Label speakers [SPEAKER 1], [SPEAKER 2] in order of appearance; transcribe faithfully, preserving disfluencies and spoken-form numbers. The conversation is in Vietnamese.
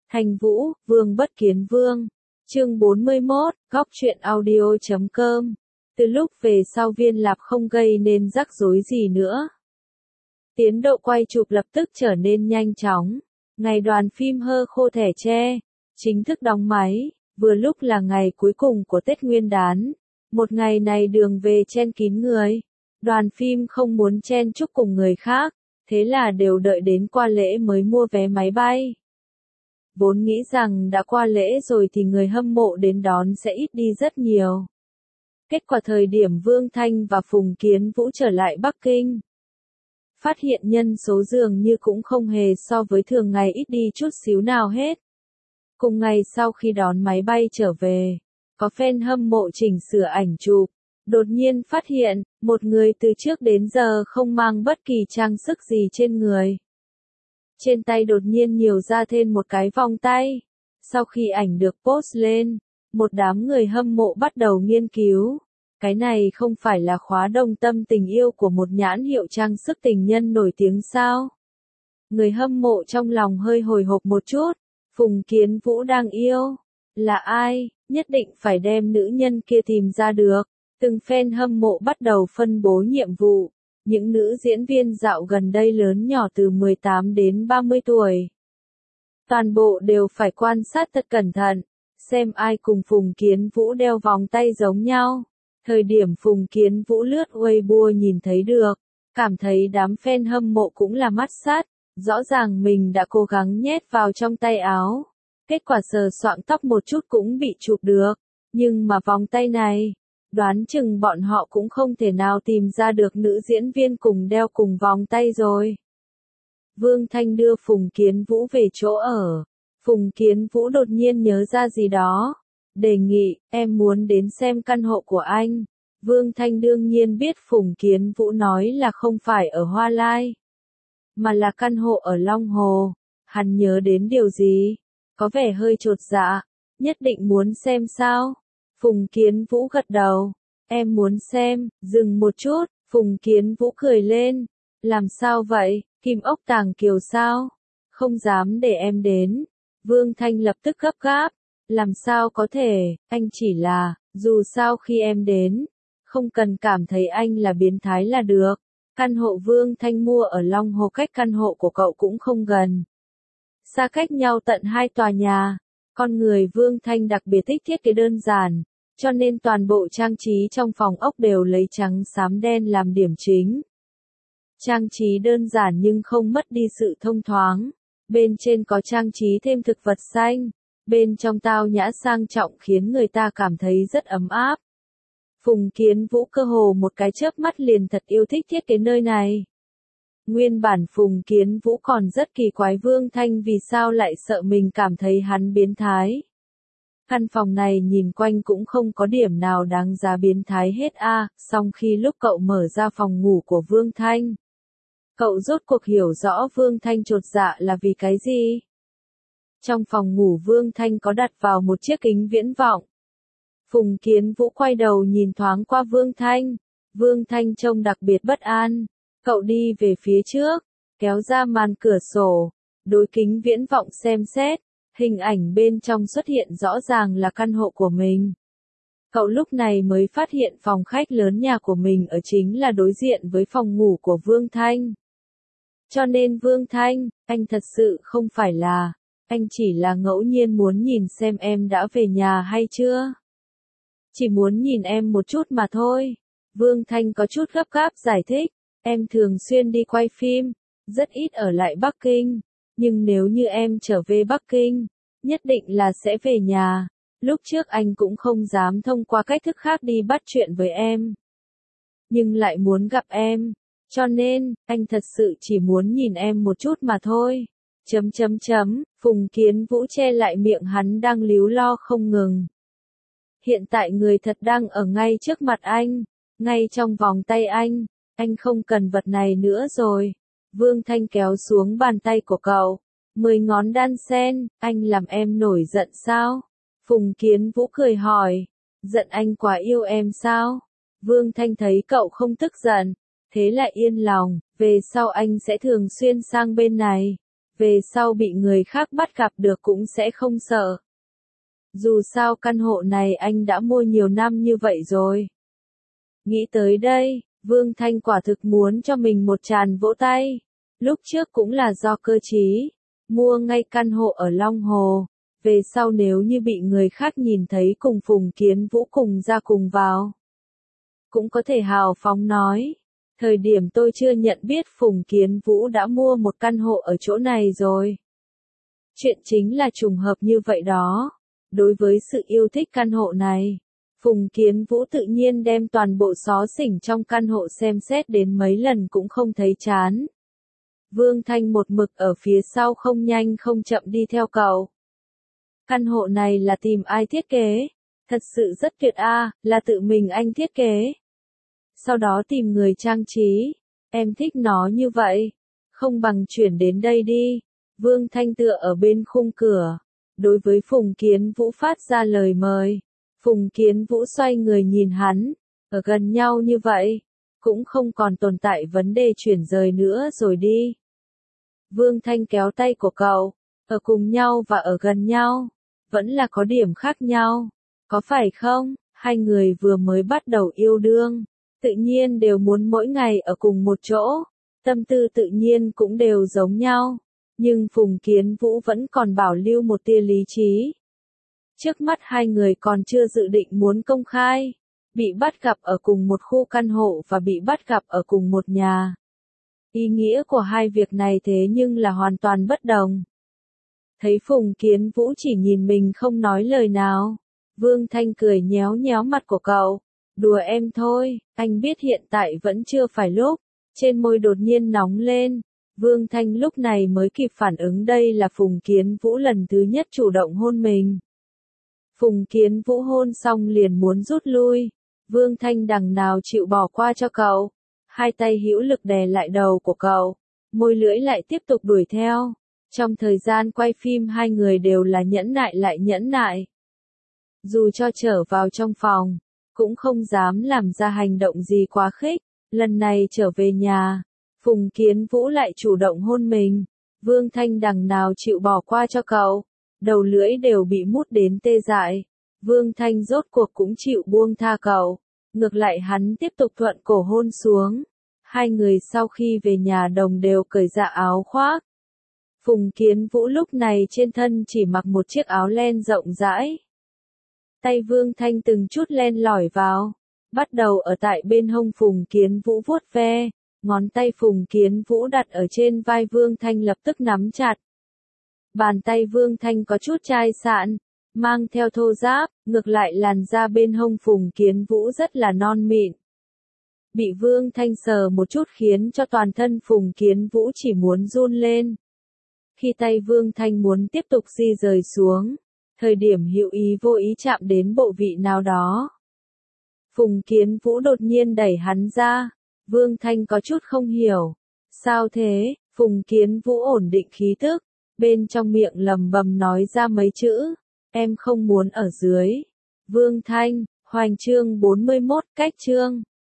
[SPEAKER 1] Thành Vũ, Vương Bất Kiến Vương. Chương bốn mươi mốt, góc truyện audio chấm com. Từ lúc về sau Viên Lạp không gây nên rắc rối gì nữa. Tiến độ quay chụp lập tức trở nên nhanh chóng. Ngày đoàn phim Hơ Khô Thẻ Tre chính thức đóng máy, vừa lúc là ngày cuối cùng của Tết Nguyên đán. Một ngày này đường về chen kín người. Đoàn phim không muốn chen chúc cùng người khác, thế là đều đợi đến qua lễ mới mua vé máy bay. Vốn nghĩ rằng đã qua lễ rồi thì người hâm mộ đến đón sẽ ít đi rất nhiều. Kết quả thời điểm Vương Thanh và Phùng Kiến Vũ trở lại Bắc Kinh, phát hiện nhân số dường như cũng không hề so với thường ngày ít đi chút xíu nào hết. Cùng ngày sau khi đón máy bay trở về, có fan hâm mộ chỉnh sửa ảnh chụp, đột nhiên phát hiện, một người từ trước đến giờ không mang bất kỳ trang sức gì trên người. Trên tay đột nhiên nhiều ra thêm một cái vòng tay. Sau khi ảnh được post lên, một đám người hâm mộ bắt đầu nghiên cứu. Cái này không phải là khóa đồng tâm tình yêu của một nhãn hiệu trang sức tình nhân nổi tiếng sao? Người hâm mộ trong lòng hơi hồi hộp một chút. Phùng Kiến Vũ đang yêu. Là ai? Nhất định phải đem nữ nhân kia tìm ra được. Từng fan hâm mộ bắt đầu phân bố nhiệm vụ. Những nữ diễn viên dạo gần đây lớn nhỏ từ mười tám đến ba mươi tuổi. Toàn bộ đều phải quan sát thật cẩn thận, xem ai cùng Phùng Kiến Vũ đeo vòng tay giống nhau. Thời điểm Phùng Kiến Vũ lướt Weibo nhìn thấy được, cảm thấy đám fan hâm mộ cũng là mắt sát, rõ ràng mình đã cố gắng nhét vào trong tay áo. Kết quả sờ soạng tóc một chút cũng bị chụp được, nhưng mà vòng tay này, đoán chừng bọn họ cũng không thể nào tìm ra được nữ diễn viên cùng đeo cùng vòng tay rồi. Vương Thanh đưa Phùng Kiến Vũ về chỗ ở. Phùng Kiến Vũ đột nhiên nhớ ra gì đó. Đề nghị, em muốn đến xem căn hộ của anh. Vương Thanh đương nhiên biết Phùng Kiến Vũ nói là không phải ở Hoa Lai, mà là căn hộ ở Long Hồ. Hắn nhớ đến điều gì? Có vẻ hơi chột dạ. Nhất định muốn xem sao? Phùng Kiến Vũ gật đầu. Em muốn xem, dừng một chút, Phùng Kiến Vũ cười lên. Làm sao vậy, Kim Ốc Tàng Kiều sao? Không dám để em đến. Vương Thanh lập tức gấp gáp. Làm sao có thể, anh chỉ là, dù sao khi em đến, không cần cảm thấy anh là biến thái là được. Căn hộ Vương Thanh mua ở Long Hồ cách căn hộ của cậu cũng không gần. Xa cách nhau tận hai tòa nhà. Con người Vương Thanh đặc biệt thích thiết kế đơn giản, cho nên toàn bộ trang trí trong phòng ốc đều lấy trắng xám đen làm điểm chính. Trang trí đơn giản nhưng không mất đi sự thông thoáng. Bên trên có trang trí thêm thực vật xanh. Bên trong tao nhã sang trọng khiến người ta cảm thấy rất ấm áp. Phùng Kiến Vũ cơ hồ một cái chớp mắt liền thật yêu thích thiết kế nơi này. Nguyên bản Phùng Kiến Vũ còn rất kỳ quái Vương Thanh vì sao lại sợ mình cảm thấy hắn biến thái. Căn phòng này nhìn quanh cũng không có điểm nào đáng giá biến thái hết a. À, song khi lúc cậu mở ra phòng ngủ của Vương Thanh, cậu rốt cuộc hiểu rõ Vương Thanh chột dạ là vì cái gì. Trong phòng ngủ Vương Thanh có đặt vào một chiếc kính viễn vọng. Phùng Kiến Vũ quay đầu nhìn thoáng qua Vương Thanh. Vương Thanh trông đặc biệt bất an. Cậu đi về phía trước, kéo ra màn cửa sổ, đối kính viễn vọng xem xét. Hình ảnh bên trong xuất hiện rõ ràng là căn hộ của mình. Cậu lúc này mới phát hiện phòng khách lớn nhà của mình ở chính là đối diện với phòng ngủ của Vương Thanh. Cho nên Vương Thanh, anh thật sự không phải là, anh chỉ là ngẫu nhiên muốn nhìn xem em đã về nhà hay chưa. Chỉ muốn nhìn em một chút mà thôi. Vương Thanh có chút gấp gáp giải thích, em thường xuyên đi quay phim, rất ít ở lại Bắc Kinh. Nhưng nếu như em trở về Bắc Kinh, nhất định là sẽ về nhà. Lúc trước anh cũng không dám thông qua cách thức khác đi bắt chuyện với em. Nhưng lại muốn gặp em. Cho nên, anh thật sự chỉ muốn nhìn em một chút mà thôi. Chấm chấm chấm, Phùng Kiến Vũ che lại miệng hắn đang líu lo không ngừng. Hiện tại người thật đang ở ngay trước mặt anh. Ngay trong vòng tay anh. Anh không cần vật này nữa rồi. Vương Thanh kéo xuống bàn tay của cậu. Mười ngón đan sen, anh làm em nổi giận sao? Phùng Kiến Vũ cười hỏi. Giận anh quá yêu em sao? Vương Thanh thấy cậu không tức giận. Thế lại yên lòng, về sau anh sẽ thường xuyên sang bên này. về sau bị người khác bắt gặp được cũng sẽ không sợ. Dù sao căn hộ này anh đã mua nhiều năm như vậy rồi. Nghĩ tới đây, Vương Thanh quả thực muốn cho mình một tràng vỗ tay. Lúc trước cũng là do cơ trí, mua ngay căn hộ ở Long Hồ. Về sau nếu như bị người khác nhìn thấy cùng Phùng Kiến Vũ cùng ra cùng vào, cũng có thể hào phóng nói. Thời điểm tôi chưa nhận biết Phùng Kiến Vũ đã mua một căn hộ ở chỗ này rồi. Chuyện chính là trùng hợp như vậy đó. Đối với sự yêu thích căn hộ này, Phùng Kiến Vũ tự nhiên đem toàn bộ xó xỉnh trong căn hộ xem xét đến mấy lần cũng không thấy chán. Vương Thanh một mực ở phía sau không nhanh không chậm đi theo cậu. Căn hộ này là tìm ai thiết kế? Thật sự rất tuyệt a, à, là tự mình anh thiết kế. Sau đó tìm người trang trí. Em thích nó như vậy. Không bằng chuyển đến đây đi. Vương Thanh tựa ở bên khung cửa. Đối với Phùng Kiến Vũ phát ra lời mời. Phùng Kiến Vũ xoay người nhìn hắn. Ở gần nhau như vậy. Cũng không còn tồn tại vấn đề chuyển rời nữa rồi đi. Vương Thanh kéo tay của cậu. Ở cùng nhau và ở gần nhau. Vẫn là có điểm khác nhau. Có phải không? Hai người vừa mới bắt đầu yêu đương. Tự nhiên đều muốn mỗi ngày ở cùng một chỗ. Tâm tư tự nhiên cũng đều giống nhau. Nhưng Phùng Kiến Vũ vẫn còn bảo lưu một tia lý trí. Trước mắt hai người còn chưa dự định muốn công khai. Bị bắt gặp ở cùng một khu căn hộ và bị bắt gặp ở cùng một nhà. Ý nghĩa của hai việc này thế nhưng là hoàn toàn bất đồng. Thấy Phùng Kiến Vũ chỉ nhìn mình không nói lời nào. Vương Thanh cười nhéo nhéo mặt của cậu. Đùa em thôi, anh biết hiện tại vẫn chưa phải lúc. Trên môi đột nhiên nóng lên. Vương Thanh lúc này mới kịp phản ứng đây là Phùng Kiến Vũ lần thứ nhất chủ động hôn mình. Phùng Kiến Vũ hôn xong liền muốn rút lui. Vương Thanh đằng nào chịu bỏ qua cho cậu. Hai tay hữu lực đè lại đầu của cậu. Môi lưỡi lại tiếp tục đuổi theo. Trong thời gian quay phim hai người đều là nhẫn nại lại nhẫn nại. Dù cho trở vào trong phòng, cũng không dám làm ra hành động gì quá khích. Lần này trở về nhà, Phùng Kiến Vũ lại chủ động hôn mình. Vương Thanh đằng nào chịu bỏ qua cho cậu. Đầu lưỡi đều bị mút đến tê dại. Vương Thanh rốt cuộc cũng chịu buông tha cậu. Ngược lại hắn tiếp tục thuận cổ hôn xuống. Hai người sau khi về nhà đồng đều cởi ra áo khoác. Phùng Kiến Vũ lúc này trên thân chỉ mặc một chiếc áo len rộng rãi. Tay Vương Thanh từng chút len lỏi vào. Bắt đầu ở tại bên hông Phùng Kiến Vũ vuốt ve. Ngón tay Phùng Kiến Vũ đặt ở trên vai Vương Thanh lập tức nắm chặt. Bàn tay Vương Thanh có chút chai sạn, mang theo thô ráp, ngược lại làn da bên hông Phùng Kiến Vũ rất là non mịn. Bị Vương Thanh sờ một chút khiến cho toàn thân Phùng Kiến Vũ chỉ muốn run lên. Khi tay Vương Thanh muốn tiếp tục di rời xuống, thời điểm hữu ý vô ý chạm đến bộ vị nào đó. Phùng Kiến Vũ đột nhiên đẩy hắn ra. Vương Thanh có chút không hiểu. Sao thế? Phùng Kiến Vũ ổn định khí tức. Bên trong miệng lầm bầm nói ra mấy chữ. Em không muốn ở dưới. Vương Thanh, Hoành chương bốn mươi mốt cách chương.